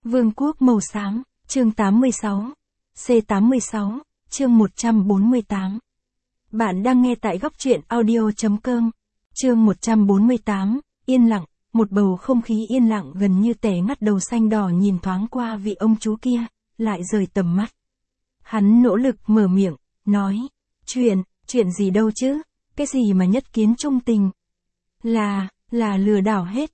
Vương quốc màu xám, chương 86. C86, chương 148. Bạn đang nghe tại góc truyện audio.com. Chương 148, yên lặng, một bầu không khí yên lặng gần như tẻ ngắt. Đầu xanh đỏ nhìn thoáng qua vị ông chú kia, lại rời tầm mắt. Hắn nỗ lực mở miệng, nói, chuyện gì đâu chứ, cái gì mà nhất kiến trung tình. Là lừa đảo hết,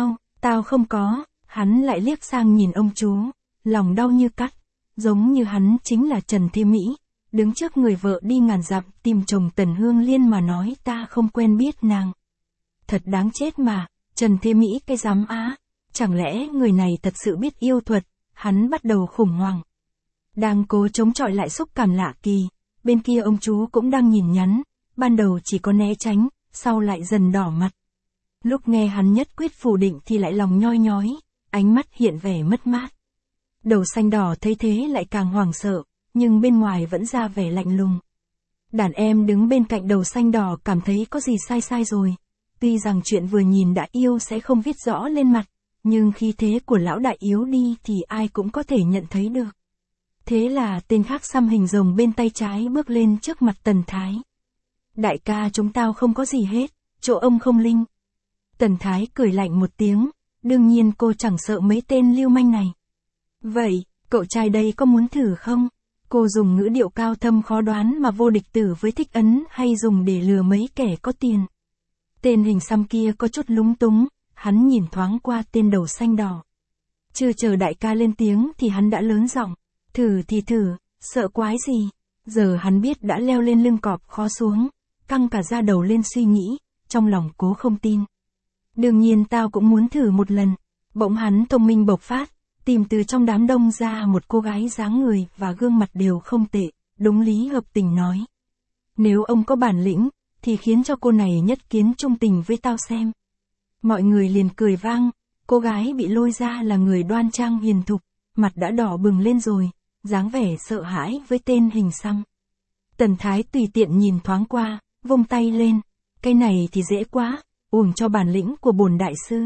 tao không có. Hắn lại liếc sang nhìn ông chú, lòng đau như cắt, giống như hắn chính là Trần Thế Mỹ, đứng trước người vợ đi ngàn dặm tìm chồng Tần Hương Liên mà nói ta không quen biết nàng. Thật đáng chết mà, Trần Thế Mỹ cái dám á, chẳng lẽ người này thật sự biết yêu thuật. Hắn bắt đầu khủng hoảng. Đang cố chống chọi lại xúc cảm lạ kỳ, bên kia ông chú cũng đang nhìn nhắn, ban đầu chỉ có né tránh, sau lại dần đỏ mặt. Lúc nghe hắn nhất quyết phủ định thì lại lòng nhoi nhói, ánh mắt hiện vẻ mất mát. Đầu xanh đỏ thấy thế lại càng hoảng sợ, nhưng bên ngoài vẫn ra vẻ lạnh lùng. Đàn em đứng bên cạnh đầu xanh đỏ cảm thấy có gì sai rồi. Tuy rằng chuyện vừa nhìn đã yêu sẽ không viết rõ lên mặt, nhưng khí thế của lão đại yếu đi thì ai cũng có thể nhận thấy được. Thế là tên khác xăm hình rồng bên tay trái bước lên trước mặt Tần Thái. Đại ca, chúng tao không có gì hết, chỗ ông không linh. Tần Thái cười lạnh một tiếng, đương nhiên cô chẳng sợ mấy tên lưu manh này. Vậy, cậu trai đây có muốn thử không? Cô dùng ngữ điệu cao thâm khó đoán mà vô địch tử với Thích Ấn hay dùng để lừa mấy kẻ có tiền. Tên hình xăm kia có chút lúng túng, hắn nhìn thoáng qua tên đầu xanh đỏ. Chưa chờ đại ca lên tiếng thì hắn đã lớn giọng, thử thì thử, sợ quái gì. Giờ hắn biết đã leo lên lưng cọp khó xuống, căng cả da đầu lên suy nghĩ, trong lòng cố không tin. Đương nhiên tao cũng muốn thử một lần. Bỗng hắn thông minh bộc phát, tìm từ trong đám đông ra một cô gái dáng người và gương mặt đều không tệ, đúng lý hợp tình nói. Nếu ông có bản lĩnh, thì khiến cho cô này nhất kiến trung tình với tao xem. Mọi người liền cười vang, cô gái bị lôi ra là người đoan trang hiền thục, mặt đã đỏ bừng lên rồi, dáng vẻ sợ hãi với tên hình xăm. Tần Thái tùy tiện nhìn thoáng qua, vung tay lên, cái này thì dễ quá, uổng cho bản lĩnh của bổn đại sư.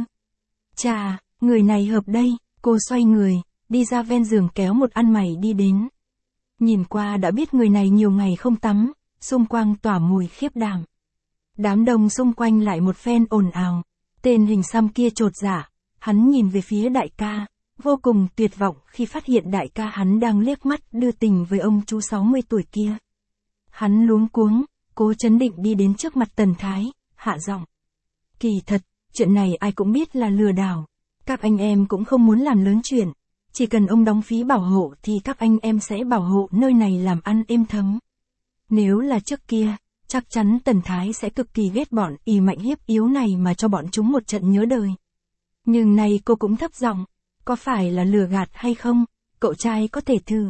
Chà, người này hợp đây. Cô xoay người, đi ra ven giường kéo một ăn mày đi đến. Nhìn qua đã biết người này nhiều ngày không tắm, xung quanh tỏa mùi khiếp đảm. Đám đông xung quanh lại một phen ồn ào. Tên hình xăm kia chột dạ, hắn nhìn về phía đại ca, vô cùng tuyệt vọng khi phát hiện đại ca hắn đang liếc mắt đưa tình với ông chú 60 tuổi kia. Hắn luống cuống, cố trấn định đi đến trước mặt Tần Thái, hạ giọng. Kỳ thật, chuyện này ai cũng biết là lừa đảo. Các anh em cũng không muốn làm lớn chuyện, chỉ cần ông đóng phí bảo hộ thì các anh em sẽ bảo hộ nơi này làm ăn êm thấm. Nếu là trước kia, chắc chắn Tần Thái sẽ cực kỳ ghét bọn ỷ mạnh hiếp yếu này mà cho bọn chúng một trận nhớ đời. Nhưng nay cô cũng thấp giọng, có phải là lừa gạt hay không, cậu trai có thể thử.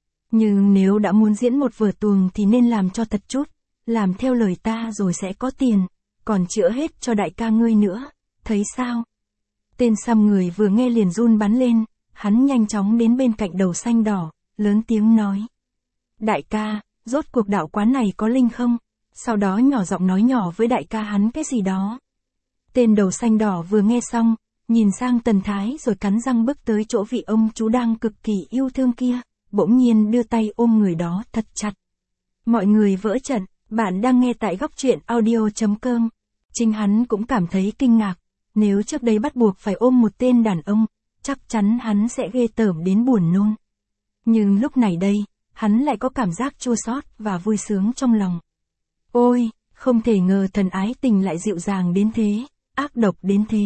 Nhưng nếu đã muốn diễn một vở tuồng thì nên làm cho thật chút, làm theo lời ta rồi sẽ có tiền, còn chữa hết cho đại ca ngươi nữa, thấy sao? Tên xăm người vừa nghe liền run bắn lên, hắn nhanh chóng đến bên cạnh đầu xanh đỏ, lớn tiếng nói. Đại ca, rốt cuộc đạo quán này có linh không? Sau đó nhỏ giọng nói nhỏ với đại ca hắn cái gì đó. Tên đầu xanh đỏ vừa nghe xong, nhìn sang Tần Thái rồi cắn răng bước tới chỗ vị ông chú đang cực kỳ yêu thương kia, bỗng nhiên đưa tay ôm người đó thật chặt. Mọi người vỡ trận, bạn đang nghe tại góc truyện audio.com. Chính hắn cũng cảm thấy kinh ngạc. Nếu trước đây bắt buộc phải ôm một tên đàn ông, chắc chắn hắn sẽ ghê tởm đến buồn nôn. Nhưng lúc này đây, hắn lại có cảm giác chua xót và vui sướng trong lòng. Ôi, không thể ngờ thần ái tình lại dịu dàng đến thế, ác độc đến thế.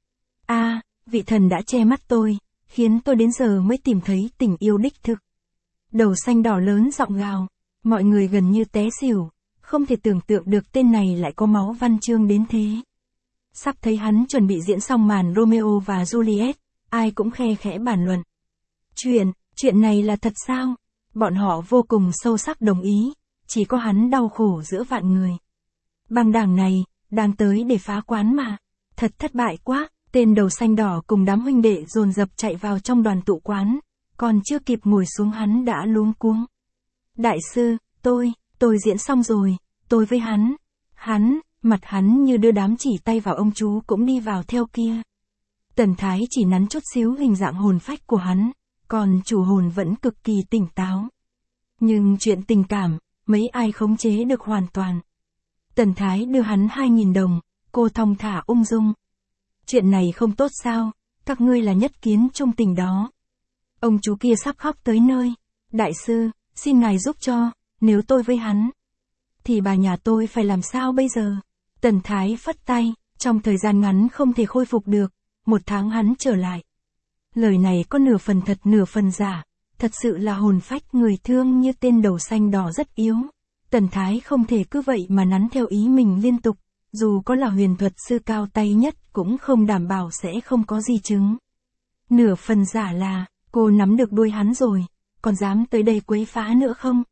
Vị thần đã che mắt tôi, khiến tôi đến giờ mới tìm thấy tình yêu đích thực. Đầu xanh đỏ lớn giọng gào, mọi người gần như té xỉu, không thể tưởng tượng được tên này lại có máu văn chương đến thế. Sắp thấy hắn chuẩn bị diễn xong màn Romeo và Juliet, ai cũng khe khẽ bàn luận. Chuyện này là thật sao? Bọn họ vô cùng sâu sắc đồng ý, chỉ có hắn đau khổ giữa vạn người. Băng đảng này, đang tới để phá quán mà. Thật thất bại quá, tên đầu xanh đỏ cùng đám huynh đệ dồn dập chạy vào trong đoàn tụ quán, còn chưa kịp ngồi xuống hắn đã luống cuống. Đại sư, tôi diễn xong rồi, tôi với hắn, mặt hắn như đưa đám chỉ tay vào ông chú cũng đi vào theo kia. Tần Thái chỉ nắn chút xíu hình dạng hồn phách của hắn, còn chủ hồn vẫn cực kỳ tỉnh táo. Nhưng chuyện tình cảm, mấy ai khống chế được hoàn toàn. Tần Thái đưa hắn 2.000 đồng, cô thong thả ung dung. Chuyện này không tốt sao, các ngươi là nhất kiến trung tình đó. Ông chú kia sắp khóc tới nơi. Đại sư, xin ngài giúp cho, nếu tôi với hắn, thì bà nhà tôi phải làm sao bây giờ? Tần Thái phất tay, trong thời gian ngắn không thể khôi phục được, 1 tháng hắn trở lại. Lời này có nửa phần thật nửa phần giả, thật sự là hồn phách người thương như tên đầu xanh đỏ rất yếu. Tần Thái không thể cứ vậy mà nắn theo ý mình liên tục, dù có là huyền thuật sư cao tay nhất cũng không đảm bảo sẽ không có di chứng. Nửa phần giả là, cô nắm được đuôi hắn rồi, còn dám tới đây quấy phá nữa không?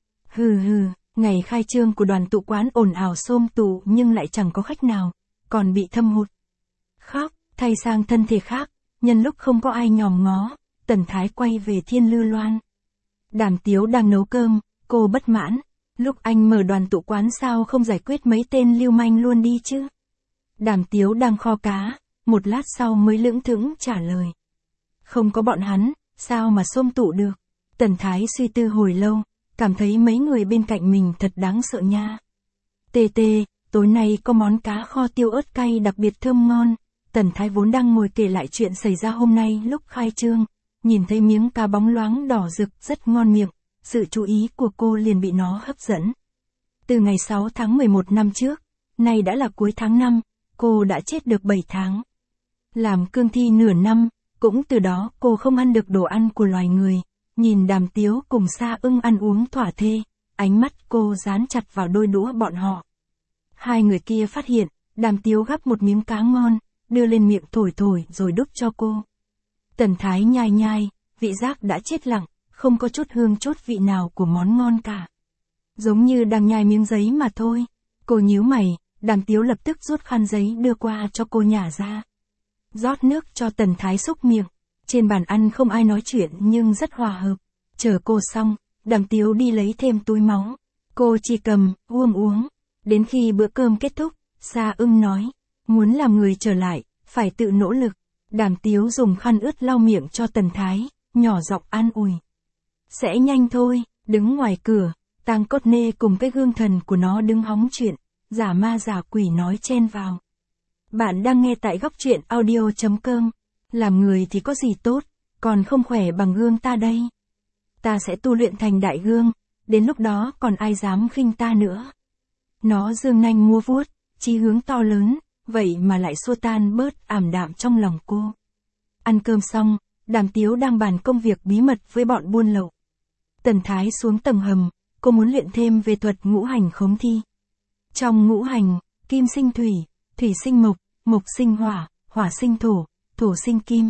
Hừ hừ, ngày khai trương của đoàn tụ quán ồn ào xôm tụ nhưng lại chẳng có khách nào, còn bị thâm hụt. Khóc, thay sang thân thể khác, nhân lúc không có ai nhòm ngó, Tần Thái quay về Thiên Lư Loan. Đàm Tiếu đang nấu cơm, cô bất mãn, lúc anh mở đoàn tụ quán sao không giải quyết mấy tên lưu manh luôn đi chứ? Đàm Tiếu đang kho cá, một lát sau mới lững thững trả lời. Không có bọn hắn, sao mà xôm tụ được? Tần Thái suy tư hồi lâu, cảm thấy mấy người bên cạnh mình thật đáng sợ nha. Tê tê, tối nay có món cá kho tiêu ớt cay đặc biệt thơm ngon. Tần Thái vốn đang ngồi kể lại chuyện xảy ra hôm nay lúc khai trương, nhìn thấy miếng cá bóng loáng đỏ rực rất ngon miệng, sự chú ý của cô liền bị nó hấp dẫn. Từ ngày 6 tháng 11 năm trước, nay đã là cuối tháng 5, cô đã chết được 7 tháng. Làm cương thi nửa năm, cũng từ đó cô không ăn được đồ ăn của loài người, nhìn Đàm Tiếu cùng Sa Ưng ăn uống thỏa thê, ánh mắt cô dán chặt vào đôi đũa bọn họ. Hai người kia phát hiện, Đàm Tiếu gắp một miếng cá ngon, đưa lên miệng thổi thổi rồi đút cho cô. Tần Thái nhai nhai, vị giác đã chết lặng, không có chút hương chút vị nào của món ngon cả. Giống như đang nhai miếng giấy mà thôi. Cô nhíu mày, Đàm Tiếu lập tức rút khăn giấy đưa qua cho cô nhả ra. Rót nước cho Tần Thái xúc miệng. Trên bàn ăn không ai nói chuyện nhưng rất hòa hợp. Chờ cô xong, Đàm Tiếu đi lấy thêm túi máu. Cô chỉ cầm, uống. Đến khi bữa cơm kết thúc, Sa Ưng nói, muốn làm người trở lại, phải tự nỗ lực. Đàm Tiếu dùng khăn ướt lau miệng cho Tần Thái, nhỏ giọng an ủi. Sẽ nhanh thôi, đứng ngoài cửa, Tang Cốt Nê cùng cái gương thần của nó đứng hóng chuyện, giả ma giả quỷ nói chen vào. Bạn đang nghe tại góc truyện audio.com, làm người thì có gì tốt, còn không khỏe bằng gương ta đây. Ta sẽ tu luyện thành đại gương, đến lúc đó còn ai dám khinh ta nữa. Nó dương nanh múa vuốt, chí hướng to lớn, vậy mà lại xua tan bớt ảm đạm trong lòng cô. Ăn cơm xong, Đàm Tiếu đang bàn công việc bí mật với bọn buôn lậu. Tần Thái xuống tầng hầm, cô muốn luyện thêm về thuật ngũ hành khống thi. Trong ngũ hành, kim sinh thủy, thủy sinh mộc, mộc sinh hỏa, hỏa sinh thổ, thổ sinh kim.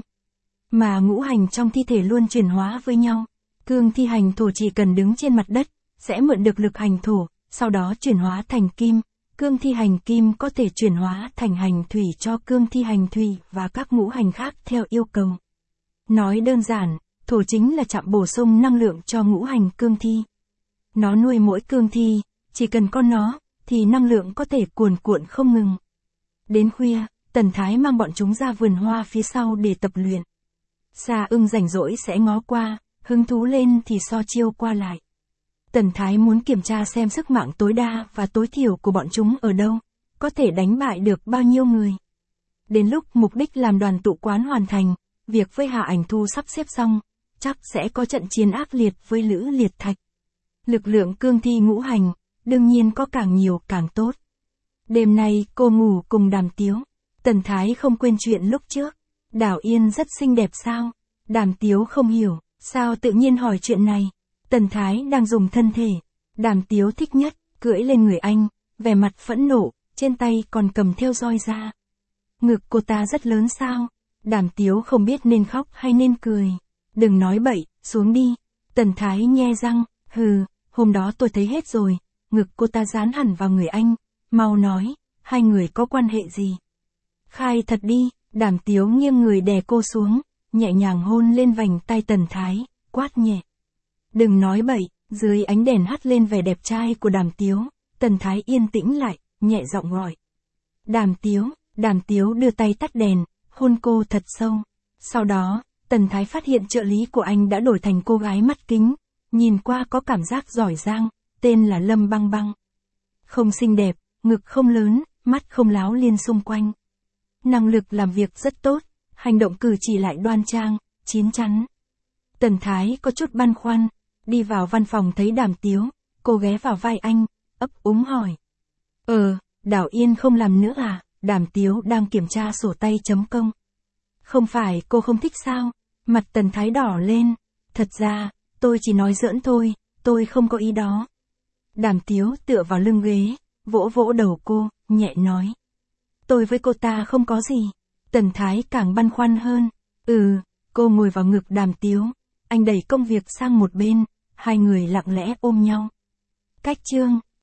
Mà ngũ hành trong thi thể luôn chuyển hóa với nhau. Cương thi hành thổ chỉ cần đứng trên mặt đất, sẽ mượn được lực hành thổ, sau đó chuyển hóa thành kim. Cương thi hành kim có thể chuyển hóa thành hành thủy cho cương thi hành thủy và các ngũ hành khác theo yêu cầu. Nói đơn giản, thổ chính là trạm bổ sung năng lượng cho ngũ hành cương thi. Nó nuôi mỗi cương thi, chỉ cần có nó, thì năng lượng có thể cuồn cuộn không ngừng. Đến khuya, Tần Thái mang bọn chúng ra vườn hoa phía sau để tập luyện. Sa Ưng rảnh rỗi sẽ ngó qua, hứng thú lên thì so chiêu qua lại. Tần Thái muốn kiểm tra xem sức mạnh tối đa và tối thiểu của bọn chúng ở đâu, có thể đánh bại được bao nhiêu người. Đến lúc mục đích làm đoàn tụ quán hoàn thành, việc với Hạ Ảnh Thu sắp xếp xong, chắc sẽ có trận chiến ác liệt với Lữ Liệt Thạch. Lực lượng cương thi ngũ hành, đương nhiên có càng nhiều càng tốt. Đêm nay cô ngủ cùng Đàm Tiếu. Tần Thái không quên chuyện lúc trước. Đảo Yên rất xinh đẹp sao? Đàm Tiếu không hiểu, sao tự nhiên hỏi chuyện này. Tần Thái đang dùng thân thể. Đàm Tiếu thích nhất, cưỡi lên người anh, vẻ mặt phẫn nộ, trên tay còn cầm theo roi ra. Ngực cô ta rất lớn sao? Đàm Tiếu không biết nên khóc hay nên cười. Đừng nói bậy, xuống đi. Tần Thái nhe răng, hừ, hôm đó tôi thấy hết rồi. Ngực cô ta dán hẳn vào người anh. Mau nói, hai người có quan hệ gì? Khai thật đi. Đàm Tiếu nghiêng người đè cô xuống, nhẹ nhàng hôn lên vành tay Tần Thái, quát nhẹ. Đừng nói bậy. Dưới ánh đèn hắt lên vẻ đẹp trai của Đàm Tiếu, Tần Thái yên tĩnh lại, nhẹ giọng gọi. Đàm Tiếu đưa tay tắt đèn, hôn cô thật sâu. Sau đó, Tần Thái phát hiện trợ lý của anh đã đổi thành cô gái mắt kính, nhìn qua có cảm giác giỏi giang, tên là Lâm Băng Băng. Không xinh đẹp, ngực không lớn, mắt không láo liên xung quanh. Năng lực làm việc rất tốt, hành động cử chỉ lại đoan trang, chín chắn. Tần Thái có chút băn khoăn, đi vào văn phòng thấy Đàm Tiếu, cô ghé vào vai anh, ấp úng hỏi. Đảo Yên không làm nữa à? Đàm Tiếu đang kiểm tra sổ tay chấm công. Không phải cô không thích sao? Mặt Tần Thái đỏ lên. Thật ra, tôi chỉ nói giỡn thôi, tôi không có ý đó. Đàm Tiếu tựa vào lưng ghế, vỗ vỗ đầu cô, nhẹ nói. Tôi với cô ta không có gì. Tần Thái càng băn khoăn hơn. Cô ngồi vào ngực Đàm Tiếu. Anh đẩy công việc sang một bên, hai người lặng lẽ ôm nhau. Cách chương